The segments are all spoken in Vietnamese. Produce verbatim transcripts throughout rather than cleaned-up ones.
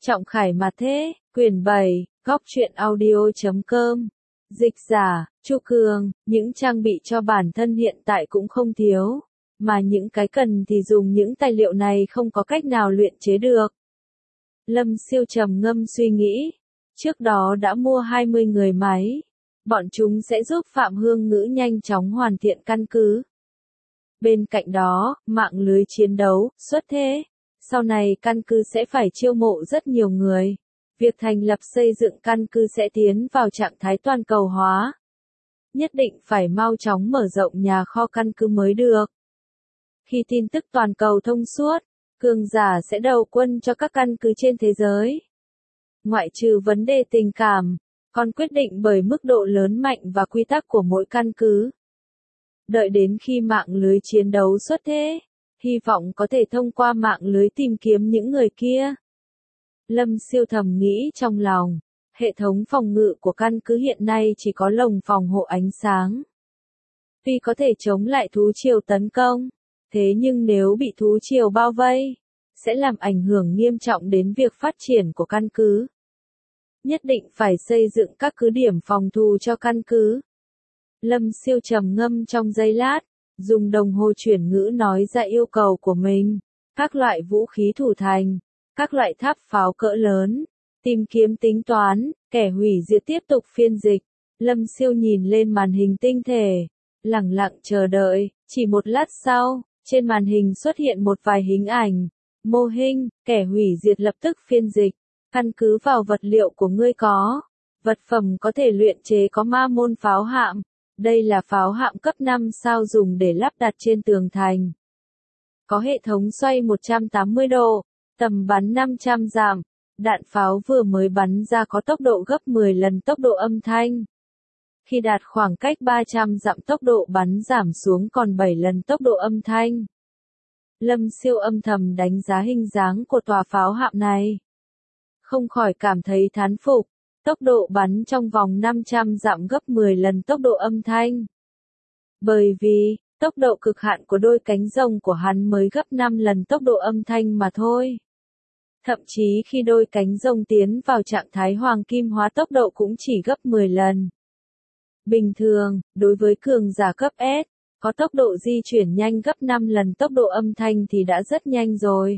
Trọng Khải mà thế, quyển bảy, góc truyện audio chấm com. Dịch giả, Chu Cường, những trang bị cho bản thân hiện tại cũng không thiếu, mà những cái cần thì dùng những tài liệu này không có cách nào luyện chế được. Lâm Siêu trầm ngâm suy nghĩ, trước đó đã mua hai mươi người máy, bọn chúng sẽ giúp Phạm Hương Ngữ nhanh chóng hoàn thiện căn cứ. Bên cạnh đó, mạng lưới chiến đấu, xuất thế. Sau này căn cứ sẽ phải chiêu mộ rất nhiều người. Việc thành lập xây dựng căn cứ sẽ tiến vào trạng thái toàn cầu hóa. Nhất định phải mau chóng mở rộng nhà kho căn cứ mới được. Khi tin tức toàn cầu thông suốt, cường giả sẽ đầu quân cho các căn cứ trên thế giới. Ngoại trừ vấn đề tình cảm, còn quyết định bởi mức độ lớn mạnh và quy tắc của mỗi căn cứ. Đợi đến khi mạng lưới chiến đấu xuất thế, hy vọng có thể thông qua mạng lưới tìm kiếm những người kia. Lâm Siêu thầm nghĩ trong lòng, hệ thống phòng ngự của căn cứ hiện nay chỉ có lồng phòng hộ ánh sáng. Tuy có thể chống lại thú triều tấn công, thế nhưng nếu bị thú triều bao vây, sẽ làm ảnh hưởng nghiêm trọng đến việc phát triển của căn cứ. Nhất định phải xây dựng các cứ điểm phòng thủ cho căn cứ. Lâm Siêu trầm ngâm trong giây lát, dùng đồng hồ chuyển ngữ nói ra yêu cầu của mình, các loại vũ khí thủ thành, các loại tháp pháo cỡ lớn, tìm kiếm tính toán, kẻ hủy diệt tiếp tục phiên dịch. Lâm Siêu nhìn lên màn hình tinh thể, lặng lặng chờ đợi, chỉ một lát sau, trên màn hình xuất hiện một vài hình ảnh, mô hình, kẻ hủy diệt lập tức phiên dịch, căn cứ vào vật liệu của ngươi có, vật phẩm có thể luyện chế có ma môn pháo hạm. Đây là pháo hạm cấp năm sao dùng để lắp đặt trên tường thành. Có hệ thống xoay một trăm tám mươi độ, tầm bắn năm trăm dặm, đạn pháo vừa mới bắn ra có tốc độ gấp mười lần tốc độ âm thanh. Khi đạt khoảng cách ba trăm dặm tốc độ bắn giảm xuống còn bảy lần tốc độ âm thanh. Lâm Siêu âm thầm đánh giá hình dáng của tòa pháo hạm này. Không khỏi cảm thấy thán phục. Tốc độ bắn trong vòng năm trăm dặm gấp mười lần tốc độ âm thanh. Bởi vì, tốc độ cực hạn của đôi cánh rồng của hắn mới gấp năm lần tốc độ âm thanh mà thôi. Thậm chí khi đôi cánh rồng tiến vào trạng thái hoàng kim hóa tốc độ cũng chỉ gấp mười lần. Bình thường, đối với cường giả cấp S, có tốc độ di chuyển nhanh gấp năm lần tốc độ âm thanh thì đã rất nhanh rồi.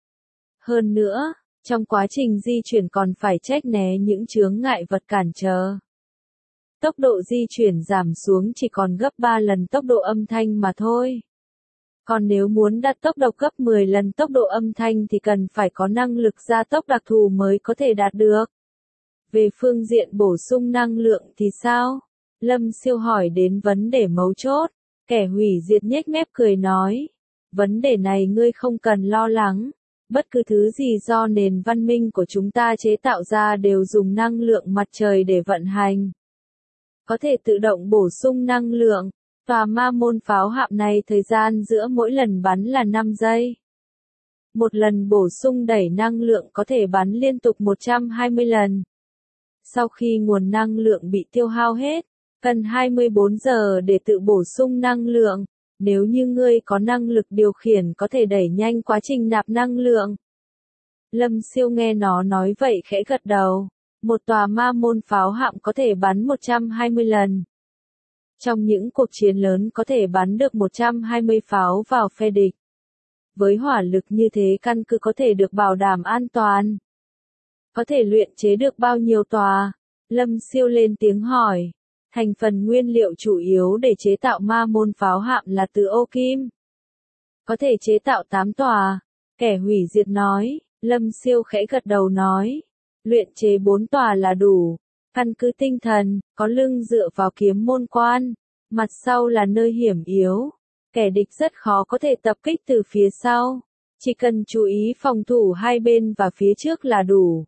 Hơn nữa, trong quá trình di chuyển còn phải tránh né những chướng ngại vật cản trở. Tốc độ di chuyển giảm xuống chỉ còn gấp ba lần tốc độ âm thanh mà thôi. Còn nếu muốn đạt tốc độ gấp mười lần tốc độ âm thanh thì cần phải có năng lực gia tốc đặc thù mới có thể đạt được. Về phương diện bổ sung năng lượng thì sao? Lâm Siêu hỏi đến vấn đề mấu chốt. Kẻ hủy diệt nhếch mép cười nói. Vấn đề này ngươi không cần lo lắng. Bất cứ thứ gì do nền văn minh của chúng ta chế tạo ra đều dùng năng lượng mặt trời để vận hành. Có thể tự động bổ sung năng lượng. Tòa ma môn pháo hạm này thời gian giữa mỗi lần bắn là năm giây. Một lần bổ sung đẩy năng lượng có thể bắn liên tục một trăm hai mươi lần. Sau khi nguồn năng lượng bị tiêu hao hết, cần hai mươi bốn giờ để tự bổ sung năng lượng. Nếu như ngươi có năng lực điều khiển có thể đẩy nhanh quá trình nạp năng lượng. Lâm Siêu nghe nó nói vậy khẽ gật đầu. Một tòa ma môn pháo hạm có thể bắn một trăm hai mươi lần. Trong những cuộc chiến lớn có thể bắn được một trăm hai mươi pháo vào phe địch. Với hỏa lực như thế căn cứ có thể được bảo đảm an toàn. Có thể luyện chế được bao nhiêu tòa? Lâm Siêu lên tiếng hỏi. Thành phần nguyên liệu chủ yếu để chế tạo ma môn pháo hạm là từ ô kim. Có thể chế tạo tám tòa. Kẻ hủy diệt nói. Lâm Siêu khẽ gật đầu nói. Luyện chế bốn tòa là đủ. Căn cứ tinh thần, có lưng dựa vào kiếm môn quan. Mặt sau là nơi hiểm yếu. Kẻ địch rất khó có thể tập kích từ phía sau. Chỉ cần chú ý phòng thủ hai bên và phía trước là đủ.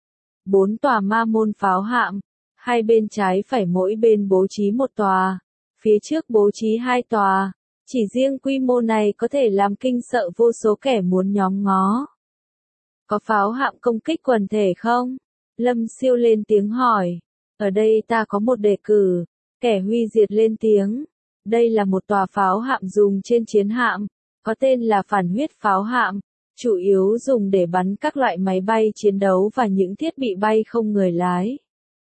Bốn tòa ma môn pháo hạm. Hai bên trái phải mỗi bên bố trí một tòa, phía trước bố trí hai tòa, chỉ riêng quy mô này có thể làm kinh sợ vô số kẻ muốn nhòm ngó. Có pháo hạm công kích quần thể không? Lâm Siêu lên tiếng hỏi. Ở đây ta có một đề cử. Kẻ huy diệt lên tiếng. Đây là một tòa pháo hạm dùng trên chiến hạm, có tên là phản huyết pháo hạm. chủ yếu dùng để bắn các loại máy bay chiến đấu và những thiết bị bay không người lái.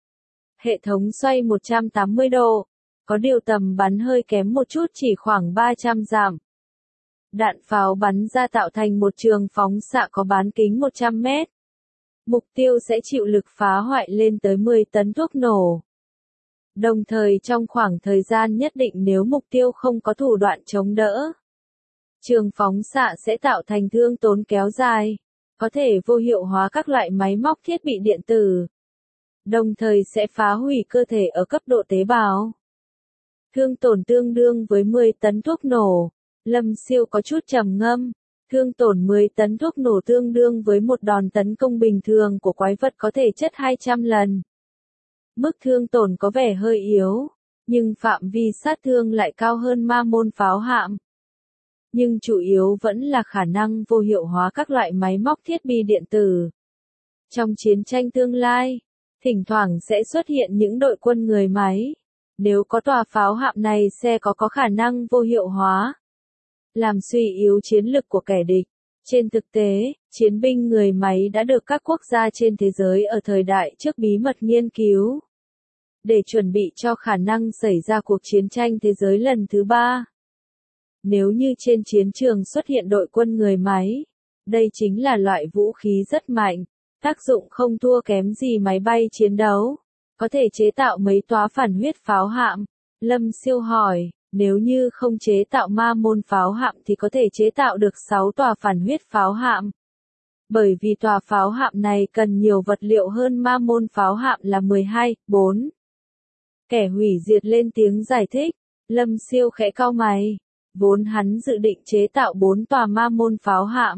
Hệ thống xoay một trăm tám mươi độ, có điều tầm bắn hơi kém một chút chỉ khoảng ba trăm dặm. Đạn pháo bắn ra tạo thành một trường phóng xạ có bán kính một trăm mét. Mục tiêu sẽ chịu lực phá hoại lên tới mười tấn thuốc nổ. Đồng thời trong khoảng thời gian nhất định nếu mục tiêu không có thủ đoạn chống đỡ, trường phóng xạ sẽ tạo thành thương tổn kéo dài, có thể vô hiệu hóa các loại máy móc thiết bị điện tử, đồng thời sẽ phá hủy cơ thể ở cấp độ tế bào. Thương tổn tương đương với mười tấn thuốc nổ. Lâm Siêu có chút trầm ngâm, thương tổn mười tấn thuốc nổ tương đương với một đòn tấn công bình thường của quái vật có thể chất hai trăm lần. Mức thương tổn có vẻ hơi yếu, nhưng phạm vi sát thương lại cao hơn ma môn pháo hạm. Nhưng chủ yếu vẫn là khả năng vô hiệu hóa các loại máy móc thiết bị điện tử. Trong chiến tranh tương lai, thỉnh thoảng sẽ xuất hiện những đội quân người máy. Nếu có tòa pháo hạm này sẽ có có khả năng vô hiệu hóa, làm suy yếu chiến lực của kẻ địch. Trên thực tế, chiến binh người máy đã được các quốc gia trên thế giới ở thời đại trước bí mật nghiên cứu, để chuẩn bị cho khả năng xảy ra cuộc chiến tranh thế giới lần thứ ba. Nếu như trên chiến trường xuất hiện đội quân người máy, đây chính là loại vũ khí rất mạnh, tác dụng không thua kém gì máy bay chiến đấu, có thể chế tạo mấy tòa phản huyết pháo hạm. Lâm Siêu hỏi, nếu như không chế tạo ma môn pháo hạm thì có thể chế tạo được sáu tòa phản huyết pháo hạm. Bởi vì tòa pháo hạm này cần nhiều vật liệu hơn ma môn pháo hạm là mười hai, bốn. Kẻ hủy diệt lên tiếng giải thích. Lâm Siêu khẽ cau mày. Vốn hắn dự định chế tạo bốn tòa ma môn pháo hạm,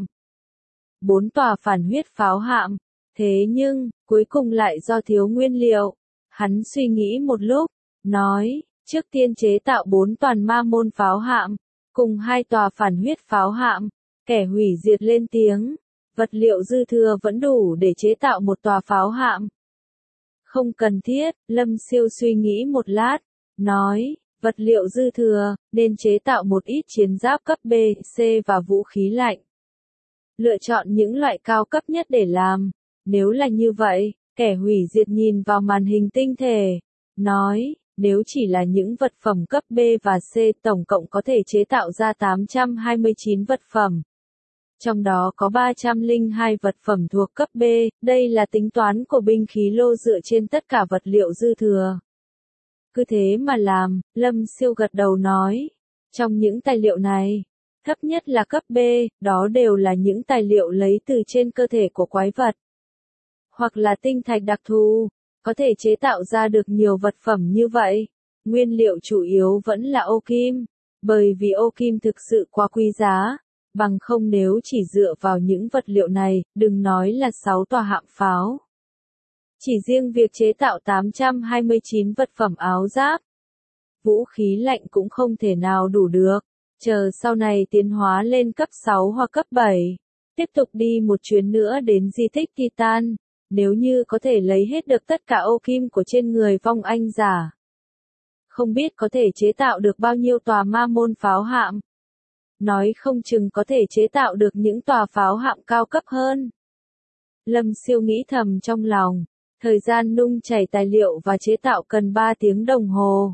bốn tòa phản huyết pháo hạm. Thế nhưng, cuối cùng lại do thiếu nguyên liệu. Hắn suy nghĩ một lúc, nói, trước tiên chế tạo bốn toàn ma môn pháo hạm, cùng hai tòa phản huyết pháo hạm. Kẻ hủy diệt lên tiếng, vật liệu dư thừa vẫn đủ để chế tạo một tòa pháo hạm. Không cần thiết, Lâm Siêu suy nghĩ một lát, nói, vật liệu dư thừa, nên chế tạo một ít chiến giáp cấp B, C và vũ khí lạnh. Lựa chọn những loại cao cấp nhất để làm. Nếu là như vậy, kẻ hủy diệt nhìn vào màn hình tinh thể, nói, nếu chỉ là những vật phẩm cấp B và C tổng cộng có thể chế tạo ra tám trăm hai mươi chín vật phẩm. Trong đó có ba trăm lẻ hai vật phẩm thuộc cấp B, đây là tính toán của binh khí lô dựa trên tất cả vật liệu dư thừa. Cứ thế mà làm, Lâm Siêu gật đầu nói. Trong những tài liệu này, thấp nhất là cấp B, đó đều là những tài liệu lấy từ trên cơ thể của quái vật. Hoặc là tinh thạch đặc thù, có thể chế tạo ra được nhiều vật phẩm như vậy. Nguyên liệu chủ yếu vẫn là ô kim, bởi vì ô kim thực sự quá quý giá. Bằng không nếu chỉ dựa vào những vật liệu này, đừng nói là sáu tòa hạm pháo. Chỉ riêng việc chế tạo tám trăm hai mươi chín vật phẩm áo giáp, vũ khí lạnh cũng không thể nào đủ được. Chờ sau này tiến hóa lên cấp sáu hoặc cấp bảy, tiếp tục đi một chuyến nữa đến di tích Titan, nếu như có thể lấy hết được tất cả ô kim của trên người vong anh giả. Không biết có thể chế tạo được bao nhiêu tòa ma môn pháo hạm. Nói không chừng có thể chế tạo được những tòa pháo hạm cao cấp hơn. Lâm Siêu nghĩ thầm trong lòng, thời gian nung chảy tài liệu và chế tạo cần ba tiếng đồng hồ.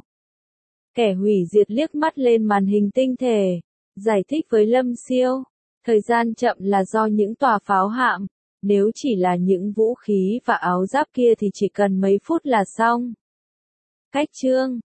Kẻ hủy diệt liếc mắt lên màn hình tinh thể, giải thích với Lâm Siêu, thời gian chậm là do những tòa pháo hạm, nếu chỉ là những vũ khí và áo giáp kia thì chỉ cần mấy phút là xong. Cách chương